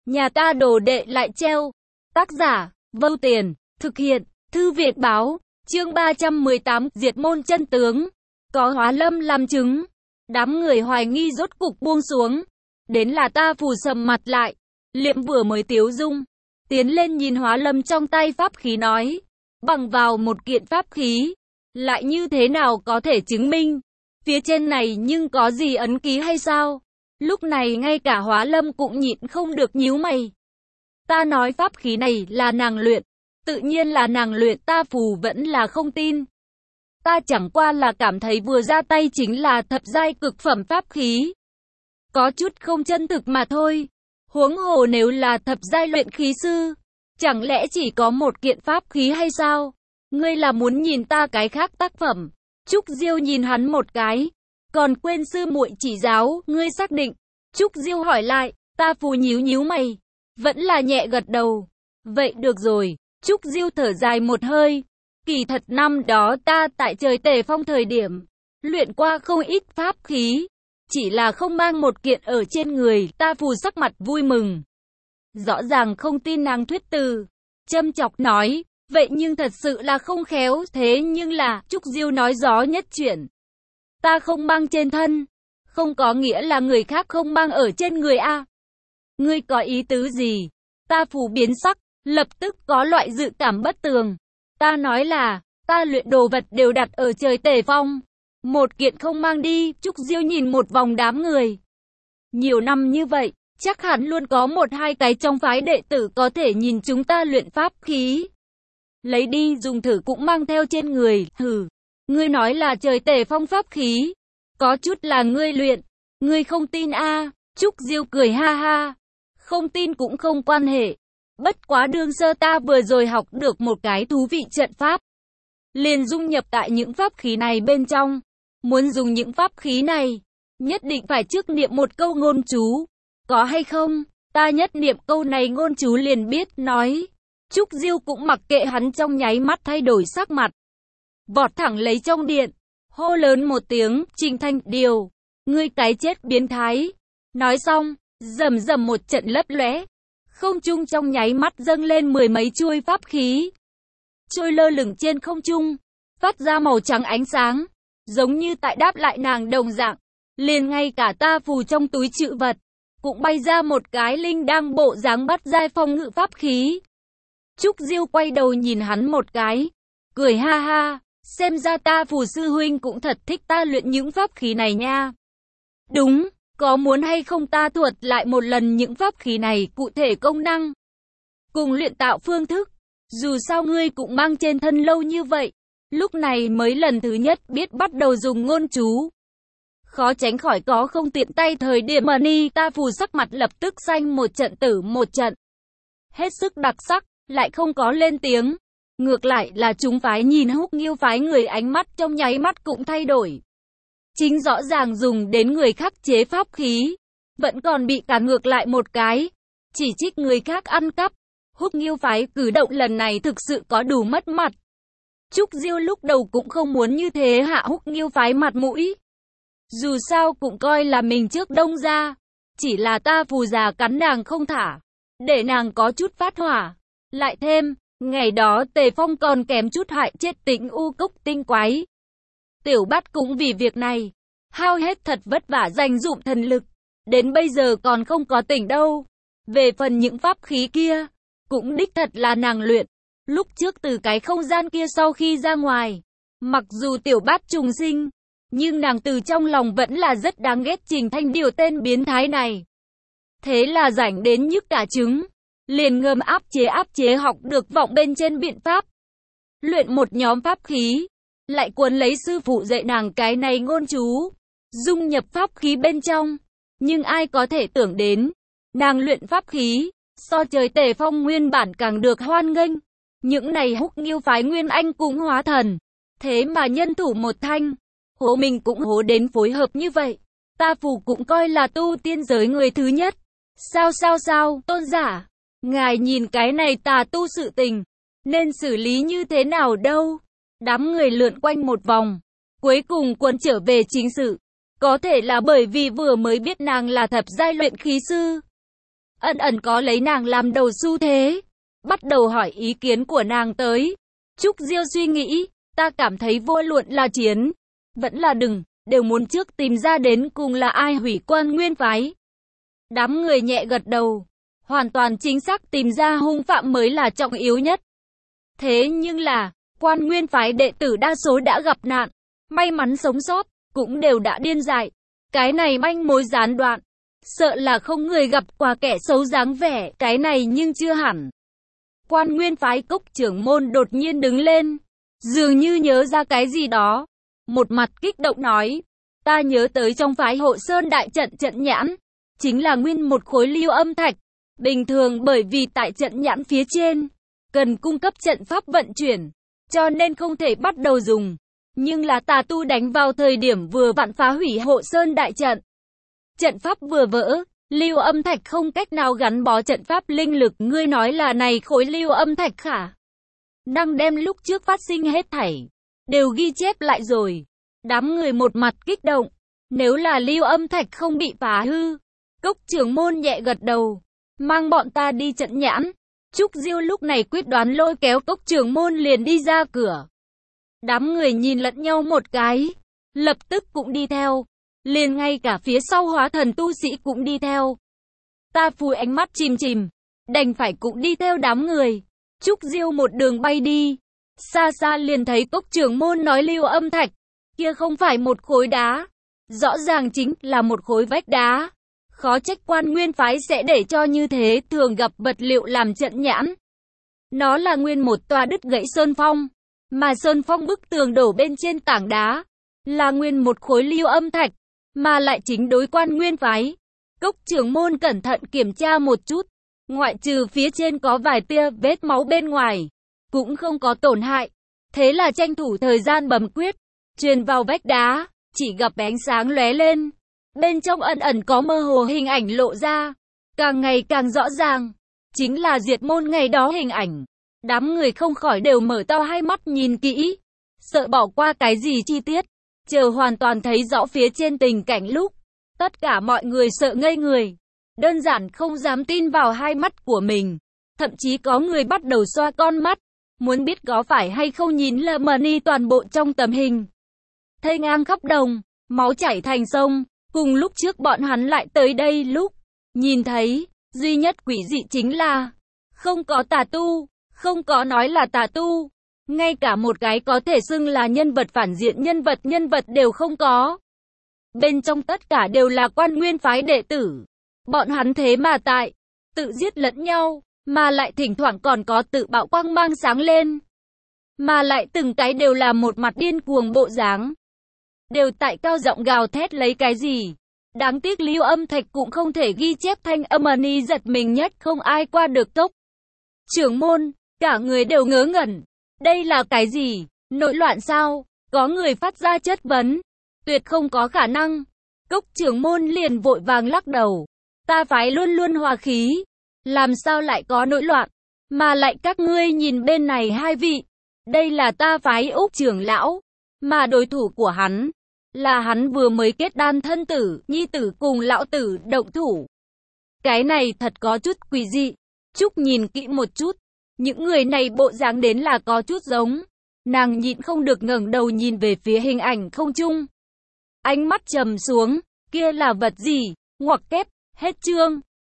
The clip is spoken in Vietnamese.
Nhà ta đồ đệ lại treo. Tác giả, Vâu Tiền, thực hiện, Thư viện báo, chương 318, diệt môn chân tướng. Có Hóa Lâm làm chứng. Đám người hoài nghi rốt cục buông xuống. Đến là ta phù sầm mặt lại. Liệm vừa mới tiếu dung. Tiến lên nhìn Hóa Lâm trong tay pháp khí nói. Bằng vào một kiện pháp khí. Lại như thế nào có thể chứng minh? Phía trên này nhưng có gì ấn ký hay sao? Lúc này ngay cả Hóa Lâm cũng nhịn không được nhíu mày. Ta nói pháp khí này là nàng luyện. Tự nhiên là nàng luyện, ta phù vẫn là không tin. Ta chẳng qua là cảm thấy vừa ra tay chính là thập giai cực phẩm pháp khí. Có chút không chân thực mà thôi. Huống hồ nếu là thập giai luyện khí sư, chẳng lẽ chỉ có một kiện pháp khí hay sao? Ngươi là muốn nhìn ta cái khác tác phẩm? Trúc Diêu nhìn hắn một cái. Còn quên sư muội chỉ giáo, ngươi xác định? Trúc Diêu hỏi lại, ta phù nhíu mày. Vẫn là nhẹ gật đầu. Vậy được rồi. Trúc Diêu thở dài một hơi. Kỳ thật năm đó ta tại trời Tề Phong thời điểm, luyện qua không ít pháp khí. Chỉ là không mang một kiện ở trên người, ta phù sắc mặt vui mừng. Rõ ràng không tin nàng thuyết từ. Châm chọc nói, vậy nhưng thật sự là không khéo, thế nhưng là, Trúc Diêu nói gió nhất chuyển. Ta không mang trên thân, không có nghĩa là người khác không mang ở trên người a. Ngươi có ý tứ gì? Ta phù biến sắc, lập tức có loại dự cảm bất tường. Ta nói là, ta luyện đồ vật đều đặt ở trời Tề Phong. Một kiện không mang đi. Trúc Diêu nhìn một vòng đám người. Nhiều năm như vậy, chắc hẳn luôn có một hai cái trong phái đệ tử có thể nhìn chúng ta luyện pháp khí. Lấy đi dùng thử cũng mang theo trên người. Hừ, ngươi nói là trời Tề Phong pháp khí. Có chút là ngươi luyện. Ngươi không tin a? Trúc Diêu cười ha ha. Không tin cũng không quan hệ. Bất quá đương sơ ta vừa rồi học được một cái thú vị trận pháp. Liền dung nhập tại những pháp khí này bên trong. Muốn dùng những pháp khí này, nhất định phải trước niệm một câu ngôn chú. Có hay không? Ta nhất niệm câu này ngôn chú liền biết nói. Trúc Diêu cũng mặc kệ hắn, trong nháy mắt thay đổi sắc mặt. Vọt thẳng lấy trong điện. Hô lớn một tiếng, Trình Thanh Điều. Ngươi cái chết biến thái. Nói xong, rầm rầm một trận lấp lóe. Không trung trong nháy mắt dâng lên mười mấy chuôi pháp khí. Trôi lơ lửng trên không trung, phát ra màu trắng ánh sáng. Giống như tại đáp lại nàng đồng dạng. Liền ngay cả ta phù trong túi trữ vật, cũng bay ra một cái linh đang bộ dáng bắt giai phong ngự pháp khí. Trúc Diêu quay đầu nhìn hắn một cái. Cười ha ha. Xem ra ta phù sư huynh cũng thật thích ta luyện những pháp khí này nha. Đúng, có muốn hay không ta thuật lại một lần những pháp khí này cụ thể công năng cùng luyện tạo phương thức. Dù sao ngươi cũng mang trên thân lâu như vậy, lúc này mới lần thứ nhất biết bắt đầu dùng ngôn chú. Khó tránh khỏi có không tiện tay thời điểm mà ni. Ta phù sắc mặt lập tức xanh một trận tử một trận. Hết sức đặc sắc, lại không có lên tiếng. Ngược lại là chúng phái nhìn Húc Nghiêu phái người ánh mắt trong nháy mắt cũng thay đổi. Chính rõ ràng dùng đến người khác chế pháp khí, vẫn còn bị cả ngược lại một cái. Chỉ trích người khác ăn cắp. Húc Nghiêu phái cử động lần này thực sự có đủ mất mặt. Trúc Diêu lúc đầu cũng không muốn như thế hạ Húc Nghiêu phái mặt mũi. Dù sao cũng coi là mình trước đông ra. Chỉ là ta phù già cắn nàng không thả, để nàng có chút phát hỏa. Lại thêm, ngày đó Tề Phong còn kém chút hại chết Tĩnh U Cốc tinh quái. Tiểu Bát cũng vì việc này hao hết thật vất vả dành dụm thần lực, đến bây giờ còn không có tỉnh đâu. Về phần những pháp khí kia, cũng đích thật là nàng luyện. Lúc trước từ cái không gian kia sau khi ra ngoài, mặc dù Tiểu Bát trùng sinh, nhưng nàng từ trong lòng vẫn là rất đáng ghét Trình Thanh Điều tên biến thái này. Thế là rảnh đến nhức cả trứng, liền ngầm áp chế học được vọng bên trên biện pháp. Luyện một nhóm pháp khí, lại cuốn lấy sư phụ dạy nàng cái này ngôn chú, dung nhập pháp khí bên trong. Nhưng ai có thể tưởng đến, nàng luyện pháp khí, so trời Tề Phong nguyên bản càng được hoan nghênh. Những này Húc Nghiêu phái nguyên anh cũng hóa thần, thế mà nhân thủ một thanh. Hố mình cũng hố đến phối hợp như vậy. Ta phù cũng coi là tu tiên giới người thứ nhất. Sao, tôn giả, ngài nhìn cái này tà tu sự tình, nên xử lý như thế nào đâu? Đám người lượn quanh một vòng, cuối cùng quấn trở về chính sự. Có thể là bởi vì vừa mới biết nàng là thập giai luyện khí sư, Ân Ẩn có lấy nàng làm đầu xu thế, bắt đầu hỏi ý kiến của nàng tới. Trúc Diêu suy nghĩ, ta cảm thấy vô luận là chiến, vẫn là đừng, đều muốn trước tìm ra đến cùng là ai hủy Quan Nguyên phái. Đám người nhẹ gật đầu, hoàn toàn chính xác tìm ra hung phạm mới là trọng yếu nhất. Thế nhưng là, Quan Nguyên phái đệ tử đa số đã gặp nạn, may mắn sống sót, cũng đều đã điên dại. Cái này manh mối gián đoạn, sợ là không người gặp qua kẻ xấu dáng vẻ, cái này nhưng chưa hẳn. Quan Nguyên phái Cốc trưởng môn đột nhiên đứng lên, dường như nhớ ra cái gì đó. Một mặt kích động nói, ta nhớ tới trong phái Hộ Sơn đại trận trận nhãn, chính là nguyên một khối lưu âm thạch. Bình thường bởi vì tại trận nhãn phía trên, cần cung cấp trận pháp vận chuyển, cho nên không thể bắt đầu dùng. Nhưng là tà tu đánh vào thời điểm vừa vặn phá hủy Hộ Sơn đại trận. Trận pháp vừa vỡ, lưu âm thạch không cách nào gắn bó trận pháp linh lực, ngươi nói là này khối lưu âm thạch khả năng đem lúc trước phát sinh hết thảy đều ghi chép lại rồi. Đám người một mặt kích động, nếu là lưu âm thạch không bị phá hư. Cốc trưởng môn nhẹ gật đầu, mang bọn ta đi trận nhãn. Trúc Diêu lúc này quyết đoán lôi kéo Cốc trưởng môn liền đi ra cửa. Đám người nhìn lẫn nhau một cái, lập tức cũng đi theo. Liền ngay cả phía sau hóa thần tu sĩ cũng đi theo. Ta Phùi ánh mắt chìm chìm, đành phải cũng đi theo đám người. Trúc Diêu một đường bay đi, xa xa liền thấy Cốc trưởng môn nói lưu âm thạch, kia không phải một khối đá, rõ ràng chính là một khối vách đá. Khó trách Quan Nguyên phái sẽ để cho như thế, thường gặp vật liệu làm trận nhãn. Nó là nguyên một tòa đứt gãy sơn phong, mà sơn phong bức tường đổ bên trên tảng đá, là nguyên một khối lưu âm thạch, mà lại chính đối Quan Nguyên phái. Cốc trưởng môn cẩn thận kiểm tra một chút, ngoại trừ phía trên có vài tia vết máu bên ngoài, cũng không có tổn hại. Thế là tranh thủ thời gian bấm quyết, truyền vào vách đá, chỉ gặp ánh sáng lóe lên. Bên trong ẩn ẩn có mơ hồ hình ảnh lộ ra, càng ngày càng rõ ràng, chính là Diệt môn ngày đó hình ảnh. Đám người không khỏi đều mở to hai mắt nhìn kỹ, sợ bỏ qua cái gì chi tiết, chờ hoàn toàn thấy rõ phía trên tình cảnh lúc. Tất cả mọi người sợ ngây người, đơn giản không dám tin vào hai mắt của mình. Thậm chí có người bắt đầu xoa con mắt, muốn biết có phải hay không nhìn lầm đi toàn bộ trong tấm hình. Thây ngang khắp đồng, máu chảy thành sông. Cùng lúc trước bọn hắn lại tới đây lúc nhìn thấy, duy nhất quỷ dị chính là không có tà tu, không có nói là tà tu, ngay cả một cái có thể xưng là nhân vật phản diện nhân vật đều không có. Bên trong tất cả đều là Quan Nguyên phái đệ tử. Bọn hắn thế mà tự giết lẫn nhau, mà lại thỉnh thoảng còn có tự bạo quang mang sáng lên. Mà lại từng cái đều là một mặt điên cuồng bộ dáng. Đều tại cao giọng gào thét lấy cái gì. Đáng tiếc lưu âm thạch cũng không thể ghi chép thanh âm. Ni giật mình nhất không ai qua được Cốc trưởng môn, cả người đều ngớ ngẩn. Đây là cái gì? Nội loạn sao? Có người phát ra chất vấn. Tuyệt không có khả năng. Cốc trưởng môn liền vội vàng lắc đầu. Ta phái luôn luôn hòa khí, làm sao lại có nội loạn? Mà lại các ngươi nhìn bên này hai vị, đây là ta phái Úc trưởng lão, mà đối thủ của hắn là hắn vừa mới kết đan thân tử, nhi tử cùng lão tử động thủ. Cái này thật có chút quỷ dị. Trúc nhìn kỹ một chút, những người này bộ dáng đến là có chút giống. Nàng nhịn không được ngẩng đầu nhìn về phía hình ảnh không trung. Ánh mắt trầm xuống, kia là vật gì? Ngoặc kép, hết chương.